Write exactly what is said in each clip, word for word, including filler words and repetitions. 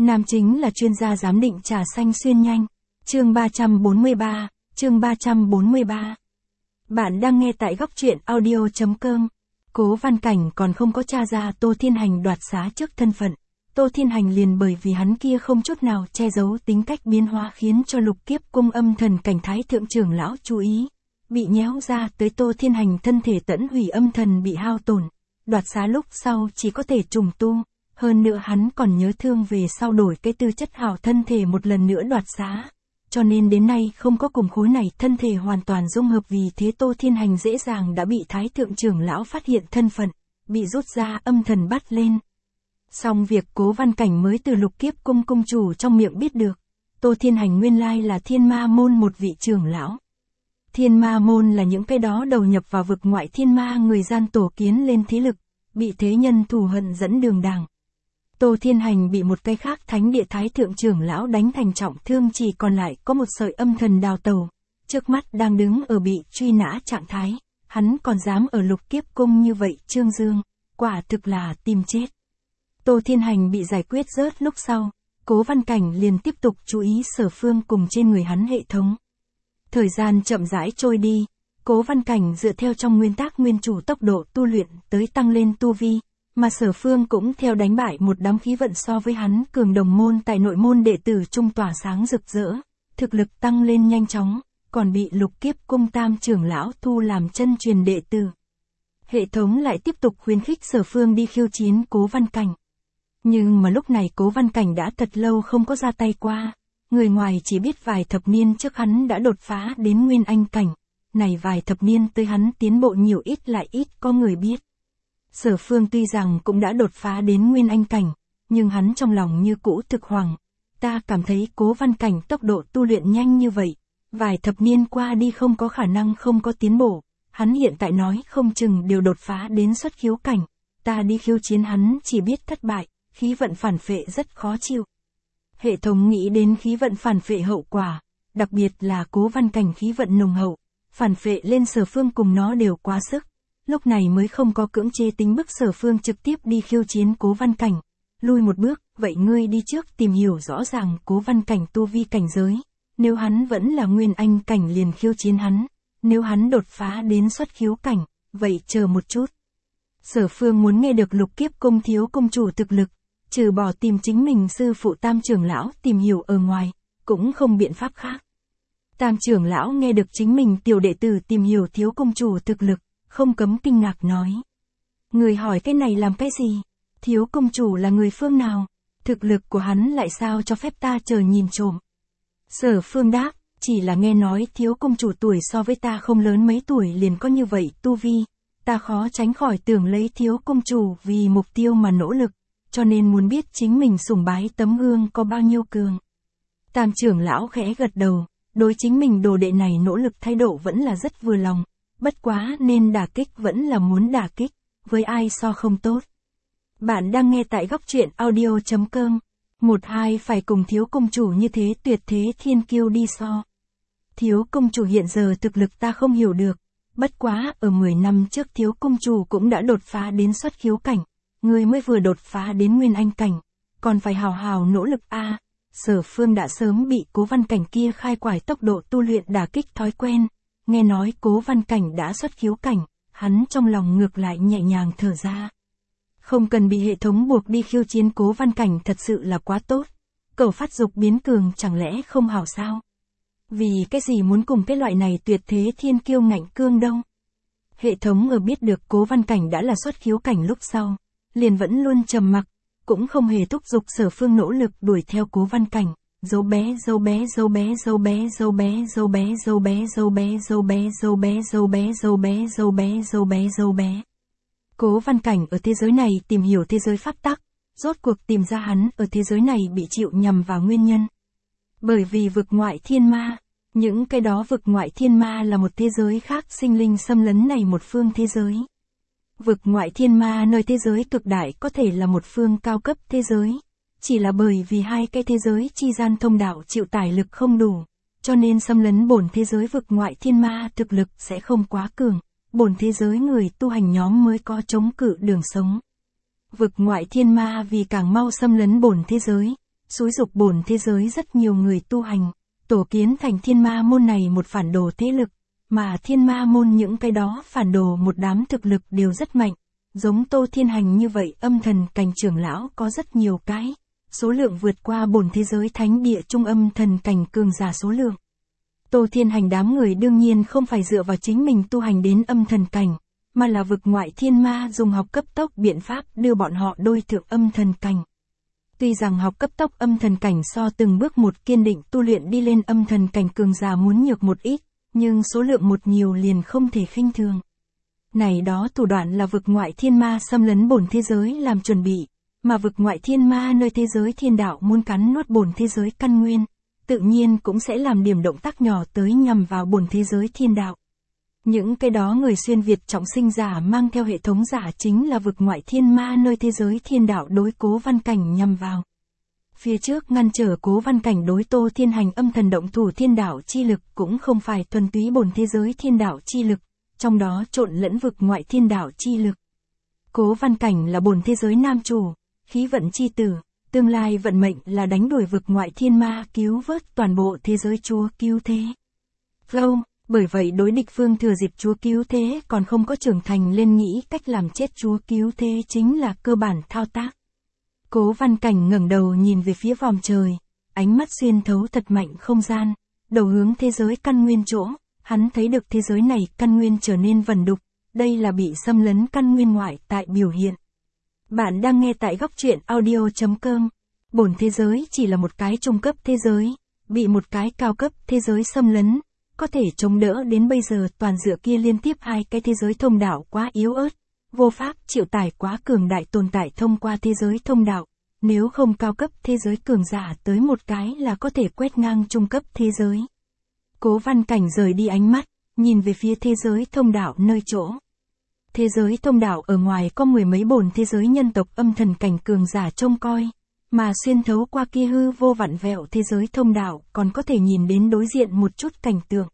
Nam chính là chuyên gia giám định trà xanh xuyên nhanh. Chương ba trăm bốn mươi ba, chương ba trăm bốn mươi ba. Bạn đang nghe tại góc truyện audio chấm com. Cố Văn Cảnh còn không có tra ra Tô Thiên Hành đoạt xá trước thân phận. Tô Thiên Hành liền bởi vì hắn kia không chút nào che giấu tính cách biến hóa khiến cho Lục Kiếp Cung âm thần cảnh thái thượng trưởng lão chú ý. Bị nhéo ra tới Tô Thiên Hành thân thể tẫn hủy âm thần bị hao tổn. Đoạt xá lúc sau chỉ có thể trùng tu. Hơn nữa hắn còn nhớ thương về sau đổi cái tư chất hảo thân thể một lần nữa đoạt xá. Cho nên đến nay không có cùng khối này thân thể hoàn toàn dung hợp, vì thế Tô Thiên Hành dễ dàng đã bị thái thượng trưởng lão phát hiện thân phận, bị rút ra âm thần bắt lên. Xong việc Cố Văn Cảnh mới từ Lục Kiếp Cung cung chủ trong miệng biết được, Tô Thiên Hành nguyên lai là Thiên Ma Môn một vị trưởng lão. Thiên Ma Môn là những cái đó đầu nhập vào vực ngoại thiên ma người gian tổ kiến lên thế lực, bị thế nhân thù hận dẫn đường đảng. Tô Thiên Hành bị một cái khác thánh địa thái thượng trưởng lão đánh thành trọng thương, chỉ còn lại có một sợi âm thần đào tẩu, trước mắt đang đứng ở bị truy nã trạng thái, hắn còn dám ở Lục Kiếp Cung như vậy trương dương, quả thực là tìm chết. Tô Thiên Hành bị giải quyết rớt lúc sau, Cố Văn Cảnh liền tiếp tục chú ý Sở Phương cùng trên người hắn hệ thống. Thời gian chậm rãi trôi đi, Cố Văn Cảnh dựa theo trong nguyên tắc nguyên chủ tốc độ tu luyện tới tăng lên tu vi. Mà Sở Phương cũng theo đánh bại một đám khí vận so với hắn cường đồng môn tại nội môn đệ tử trung tỏa sáng rực rỡ, thực lực tăng lên nhanh chóng, còn bị Lục Kiếp Cung tam trưởng lão thu làm chân truyền đệ tử. Hệ thống lại tiếp tục khuyến khích Sở Phương đi khiêu chiến Cố Văn Cảnh. Nhưng mà lúc này Cố Văn Cảnh đã thật lâu không có ra tay qua, người ngoài chỉ biết vài thập niên trước hắn đã đột phá đến Nguyên Anh cảnh, này vài thập niên tới hắn tiến bộ nhiều ít lại ít có người biết. Sở Phương tuy rằng cũng đã đột phá đến Nguyên Anh cảnh, nhưng hắn trong lòng như cũ thực hoàng. Ta cảm thấy Cố Văn Cảnh tốc độ tu luyện nhanh như vậy, vài thập niên qua đi không có khả năng không có tiến bộ, hắn hiện tại nói không chừng đều đột phá đến xuất khiếu cảnh, ta đi khiêu chiến hắn chỉ biết thất bại, khí vận phản phệ rất khó chịu. Hệ thống nghĩ đến khí vận phản phệ hậu quả, đặc biệt là Cố Văn Cảnh khí vận nồng hậu, phản phệ lên Sở Phương cùng nó đều quá sức. Lúc này mới không có cưỡng chế tính bức Sở Phương trực tiếp đi khiêu chiến Cố Văn Cảnh. Lui một bước, vậy ngươi đi trước tìm hiểu rõ ràng Cố Văn Cảnh tu vi cảnh giới. Nếu hắn vẫn là Nguyên Anh cảnh liền khiêu chiến hắn. Nếu hắn đột phá đến xuất khiếu cảnh, vậy chờ một chút. Sở Phương muốn nghe được Lục Kiếp Cung thiếu cung chủ thực lực, trừ bỏ tìm chính mình sư phụ tam trưởng lão tìm hiểu ở ngoài, cũng không biện pháp khác. Tam trưởng lão nghe được chính mình tiểu đệ tử tìm hiểu thiếu cung chủ thực lực, không cấm kinh ngạc nói. Người hỏi cái này làm cái gì? Thiếu cung chủ là người phương nào? Thực lực của hắn lại sao cho phép ta chờ nhìn trộm? Sở Phương đáp, chỉ là nghe nói thiếu cung chủ tuổi so với ta không lớn mấy tuổi liền có như vậy tu vi. Ta khó tránh khỏi tưởng lấy thiếu cung chủ vì mục tiêu mà nỗ lực, cho nên muốn biết chính mình sùng bái tấm gương có bao nhiêu cường. Tam trưởng lão khẽ gật đầu, đối chính mình đồ đệ này nỗ lực thái độ vẫn là rất vừa lòng. Bất quá nên đả kích vẫn là muốn đả kích, với ai so không tốt. Bạn đang nghe tại góc truyện audio chấm com. Một hai phải cùng thiếu cung chủ như thế tuyệt thế thiên kiêu đi so. Thiếu cung chủ hiện giờ thực lực ta không hiểu được. Bất quá ở mười năm trước thiếu cung chủ cũng đã đột phá đến xuất khiếu cảnh. Người mới vừa đột phá đến Nguyên Anh cảnh. Còn phải hào hào nỗ lực a. À, Sở Phương đã sớm bị Cố Văn Cảnh kia khai quải tốc độ tu luyện đả kích thói quen. Nghe nói Cố Văn Cảnh đã xuất khiếu cảnh, hắn trong lòng ngược lại nhẹ nhàng thở ra. Không cần bị hệ thống buộc đi khiêu chiến Cố Văn Cảnh thật sự là quá tốt. Cầu phát dục biến cường chẳng lẽ không hảo sao? Vì cái gì muốn cùng cái loại này tuyệt thế thiên kiêu ngạnh cương đâu? Hệ thống ở biết được Cố Văn Cảnh đã là xuất khiếu cảnh lúc sau, liền vẫn luôn trầm mặc, cũng không hề thúc giục Sở Phương nỗ lực đuổi theo Cố Văn Cảnh. Dấu bé dấu bé dấu bé dấu bé dấu bé dấu bé dấu bé dấu bé dấu bé dấu bé dấu bé dấu bé dấu bé dấu bé dấu bé. Cố Văn Cảnh ở thế giới này tìm hiểu thế giới pháp tắc, rốt cuộc tìm ra hắn ở thế giới này bị chịu nhầm vào nguyên nhân. Bởi vì vực ngoại thiên ma, những cái đó vực ngoại thiên ma là một thế giới khác sinh linh xâm lấn này một phương thế giới. Vực ngoại thiên ma nơi thế giới cực đại có thể là một phương cao cấp thế giới. Chỉ là bởi vì hai cái thế giới chi gian thông đạo chịu tải lực không đủ, cho nên xâm lấn bổn thế giới vực ngoại thiên ma thực lực sẽ không quá cường, bổn thế giới người tu hành nhóm mới có chống cự đường sống. Vực ngoại thiên ma vì càng mau xâm lấn bổn thế giới, xúi dục bổn thế giới rất nhiều người tu hành, tổ kiến thành thiên ma môn này một phản đồ thế lực, mà thiên ma môn những cái đó phản đồ một đám thực lực đều rất mạnh, giống Tô Thiên Hành như vậy âm thần cảnh trưởng lão có rất nhiều cái, số lượng vượt qua bổn thế giới thánh địa trung âm thần cảnh cường giả số lượng. Tô Thiên Hành đám người đương nhiên không phải dựa vào chính mình tu hành đến âm thần cảnh, mà là vực ngoại thiên ma dùng học cấp tốc biện pháp đưa bọn họ đôi thượng âm thần cảnh. Tuy rằng học cấp tốc âm thần cảnh so từng bước một kiên định tu luyện đi lên âm thần cảnh cường giả muốn nhược một ít, nhưng số lượng một nhiều liền không thể khinh thường. Này đó thủ đoạn là vực ngoại thiên ma xâm lấn bổn thế giới làm chuẩn bị, mà vực ngoại thiên ma nơi thế giới thiên đạo muốn cắn nuốt bổn thế giới căn nguyên, tự nhiên cũng sẽ làm điểm động tác nhỏ tới nhằm vào bổn thế giới thiên đạo. Những cái đó người xuyên Việt trọng sinh giả mang theo hệ thống giả chính là vực ngoại thiên ma nơi thế giới thiên đạo đối Cố Văn Cảnh nhằm vào. Phía trước ngăn trở Cố Văn Cảnh đối Tô Thiên Hành âm thần động thủ thiên đạo chi lực cũng không phải thuần túy bổn thế giới thiên đạo chi lực, trong đó trộn lẫn vực ngoại thiên đạo chi lực. Cố Văn Cảnh là bổn thế giới nam chủ, khí vận chi tử, tương lai vận mệnh là đánh đuổi vực ngoại thiên ma cứu vớt toàn bộ thế giới chúa cứu thế. Flow, bởi vậy đối địch phương thừa dịp chúa cứu thế còn không có trưởng thành lên nghĩ cách làm chết chúa cứu thế chính là cơ bản thao tác. Cố Văn Cảnh ngẩng đầu nhìn về phía vòm trời, ánh mắt xuyên thấu thật mạnh không gian, đầu hướng thế giới căn nguyên chỗ, hắn thấy được thế giới này căn nguyên trở nên vần đục, đây là bị xâm lấn căn nguyên ngoại tại biểu hiện. Bạn đang nghe tại góc truyện audio chấm com. Bổn thế giới chỉ là một cái trung cấp thế giới, bị một cái cao cấp thế giới xâm lấn, có thể chống đỡ đến bây giờ toàn dựa kia liên tiếp hai cái thế giới thông đạo quá yếu ớt, vô pháp chịu tải quá cường đại tồn tại thông qua thế giới thông đạo, nếu không cao cấp thế giới cường giả tới một cái là có thể quét ngang trung cấp thế giới. Cố Văn Cảnh rời đi ánh mắt, nhìn về phía thế giới thông đạo nơi chỗ. Thế giới thông đạo ở ngoài có mười mấy bổn thế giới nhân tộc âm thần cảnh cường giả trông coi, mà xuyên thấu qua kia hư vô vặn vẹo thế giới thông đạo còn có thể nhìn đến đối diện một chút cảnh tượng.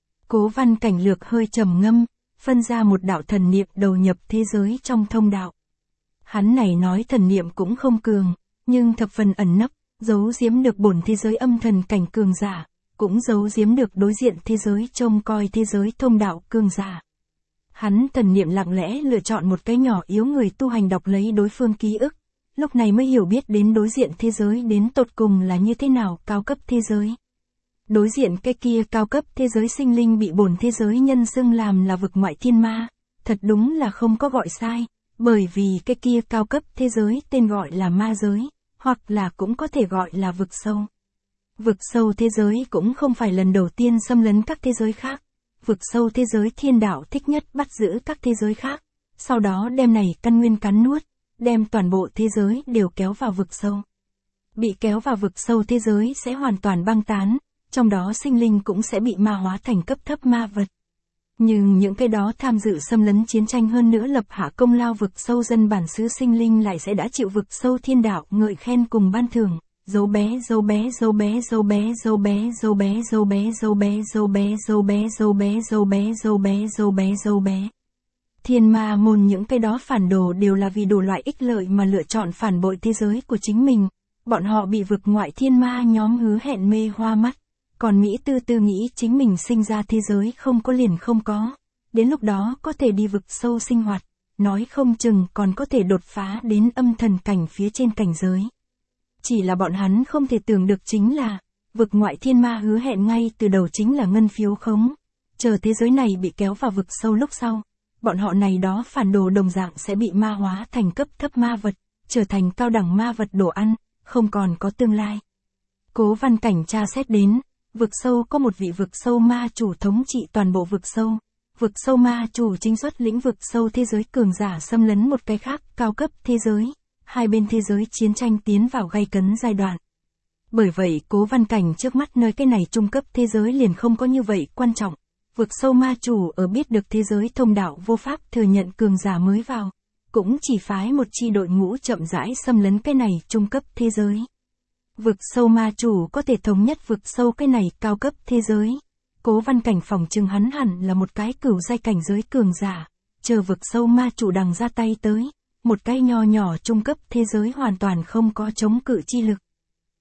Cố Văn Cảnh lược hơi trầm ngâm, phân ra một đạo thần niệm đầu nhập thế giới trong thông đạo. Hắn này nói thần niệm cũng không cường, nhưng thập phần ẩn nấp, giấu giếm được bổn thế giới âm thần cảnh cường giả, cũng giấu giếm được đối diện thế giới trông coi thế giới thông đạo cường giả. Hắn thần niệm lặng lẽ lựa chọn một cái nhỏ yếu người tu hành đọc lấy đối phương ký ức, lúc này mới hiểu biết đến đối diện thế giới đến tột cùng là như thế nào cao cấp thế giới. Đối diện cái kia cao cấp thế giới sinh linh bị bổn thế giới nhân xưng làm là vực ngoại thiên ma, thật đúng là không có gọi sai, bởi vì cái kia cao cấp thế giới tên gọi là ma giới, hoặc là cũng có thể gọi là vực sâu. Vực sâu thế giới cũng không phải lần đầu tiên xâm lấn các thế giới khác. Vực sâu thế giới thiên đạo thích nhất bắt giữ các thế giới khác, sau đó đem này căn nguyên cắn nuốt, đem toàn bộ thế giới đều kéo vào vực sâu. Bị kéo vào vực sâu thế giới sẽ hoàn toàn băng tán, trong đó sinh linh cũng sẽ bị ma hóa thành cấp thấp ma vật. Nhưng những cái đó tham dự xâm lấn chiến tranh hơn nữa lập hạ công lao vực sâu dân bản xứ sinh linh lại sẽ đã chịu vực sâu thiên đạo ngợi khen cùng ban thưởng. Dấu bé dấu bé dấu bé dấu bé dấu bé dấu bé dấu bé dấu bé dấu bé dấu bé dấu bé dấu bé dấu bé dấu bé dấu bé. Thiên ma môn những cái đó phản đồ đều là vì đủ loại ích lợi mà lựa chọn phản bội thế giới của chính mình, bọn họ bị vực ngoại thiên ma nhóm hứa hẹn mê hoa mắt, còn nghĩ tư tư nghĩ chính mình sinh ra thế giới không có liền không có, đến lúc đó có thể đi vực sâu sinh hoạt, nói không chừng còn có thể đột phá đến âm thần cảnh phía trên cảnh giới. Chỉ là bọn hắn không thể tưởng được chính là, vực ngoại thiên ma hứa hẹn ngay từ đầu chính là ngân phiếu khống. Chờ thế giới này bị kéo vào vực sâu lúc sau, bọn họ này đó phản đồ đồng dạng sẽ bị ma hóa thành cấp thấp ma vật, trở thành cao đẳng ma vật đồ ăn, không còn có tương lai. Cố Văn Cảnh tra xét đến, vực sâu có một vị vực sâu ma chủ thống trị toàn bộ vực sâu. Vực sâu ma chủ chính xuất lĩnh vực sâu thế giới cường giả xâm lấn một cái khác cao cấp thế giới. Hai bên thế giới chiến tranh tiến vào gay cấn giai đoạn. Bởi vậy Cố Văn Cảnh trước mắt nơi cái này trung cấp thế giới liền không có như vậy quan trọng. Vực sâu ma chủ ở biết được thế giới thông đạo vô pháp thừa nhận cường giả mới vào, cũng chỉ phái một chi đội ngũ chậm rãi xâm lấn cái này trung cấp thế giới. Vực sâu ma chủ có thể thống nhất vực sâu cái này cao cấp thế giới. Cố Văn Cảnh phỏng chừng hắn hẳn là một cái cửu giai cảnh giới cường giả, chờ vực sâu ma chủ đằng ra tay tới. Một cái nho nhỏ trung cấp thế giới hoàn toàn không có chống cự chi lực.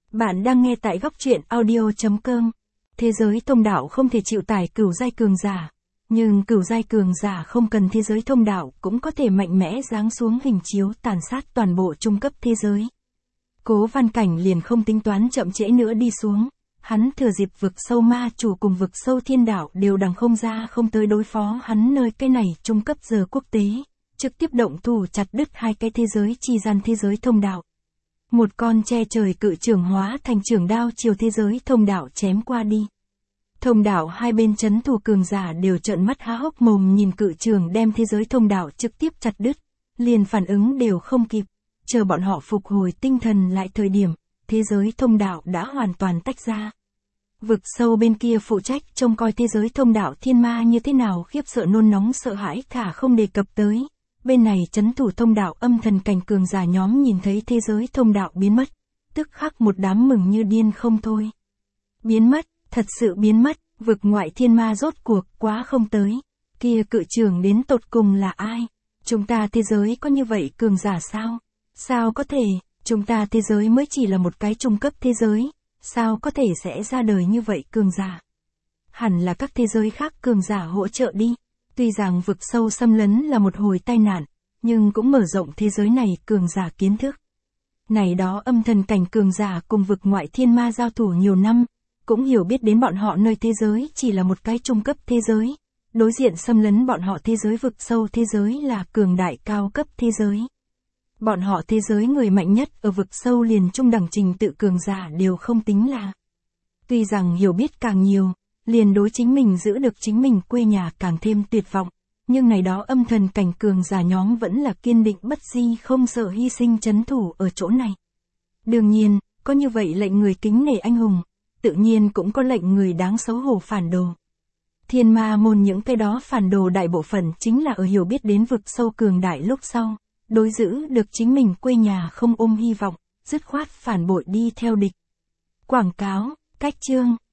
Bạn đang nghe tại góc truyện audio.com. Thế giới thông đạo không thể chịu tải cửu giai cường giả. Nhưng cửu giai cường giả không cần thế giới thông đạo cũng có thể mạnh mẽ giáng xuống hình chiếu tàn sát toàn bộ trung cấp thế giới. Cố Văn Cảnh liền không tính toán chậm trễ nữa đi xuống. Hắn thừa dịp vực sâu ma chủ cùng vực sâu thiên đạo đều đằng không ra không tới đối phó hắn nơi cái này trung cấp giờ quốc tế. Trực tiếp động thủ chặt đứt hai cái thế giới chi gian thế giới thông đạo. Một con che trời cự trường hóa thành trường đao chiều thế giới thông đạo chém qua đi. Thông đạo hai bên chấn thủ cường giả đều trợn mắt há hốc mồm nhìn cự trường đem thế giới thông đạo trực tiếp chặt đứt, liền phản ứng đều không kịp, chờ bọn họ phục hồi tinh thần lại thời điểm, thế giới thông đạo đã hoàn toàn tách ra. Vực sâu bên kia phụ trách trông coi thế giới thông đạo thiên ma như thế nào khiếp sợ nôn nóng sợ hãi thả không đề cập tới. Bên này chấn thủ thông đạo âm thần cảnh cường giả nhóm nhìn thấy thế giới thông đạo biến mất, tức khắc một đám mừng như điên không thôi. Biến mất, thật sự biến mất, vực ngoại thiên ma rốt cuộc quá không tới. Kia cự trưởng đến tột cùng là ai? Chúng ta thế giới có như vậy cường giả sao? Sao có thể, chúng ta thế giới mới chỉ là một cái trung cấp thế giới, sao có thể sẽ ra đời như vậy cường giả? Hẳn là các thế giới khác cường giả hỗ trợ đi. Tuy rằng vực sâu xâm lấn là một hồi tai nạn, nhưng cũng mở rộng thế giới này cường giả kiến thức. Này đó âm thần cảnh cường giả cùng vực ngoại thiên ma giao thủ nhiều năm, cũng hiểu biết đến bọn họ nơi thế giới chỉ là một cái trung cấp thế giới, đối diện xâm lấn bọn họ thế giới vực sâu thế giới là cường đại cao cấp thế giới. Bọn họ thế giới người mạnh nhất ở vực sâu liền trung đẳng trình tự cường giả đều không tính là. Tuy rằng hiểu biết càng nhiều, liền đối chính mình giữ được chính mình quê nhà càng thêm tuyệt vọng, nhưng này đó âm thần cảnh cường giả nhóm vẫn là kiên định bất di không sợ hy sinh chấn thủ ở chỗ này. Đương nhiên, có như vậy lệnh người kính nể anh hùng, tự nhiên cũng có lệnh người đáng xấu hổ phản đồ. Thiên ma môn những cái đó phản đồ đại bộ phận chính là ở hiểu biết đến vực sâu cường đại lúc sau, đối giữ được chính mình quê nhà không ôm hy vọng, dứt khoát phản bội đi theo địch. Quảng cáo, cách chương.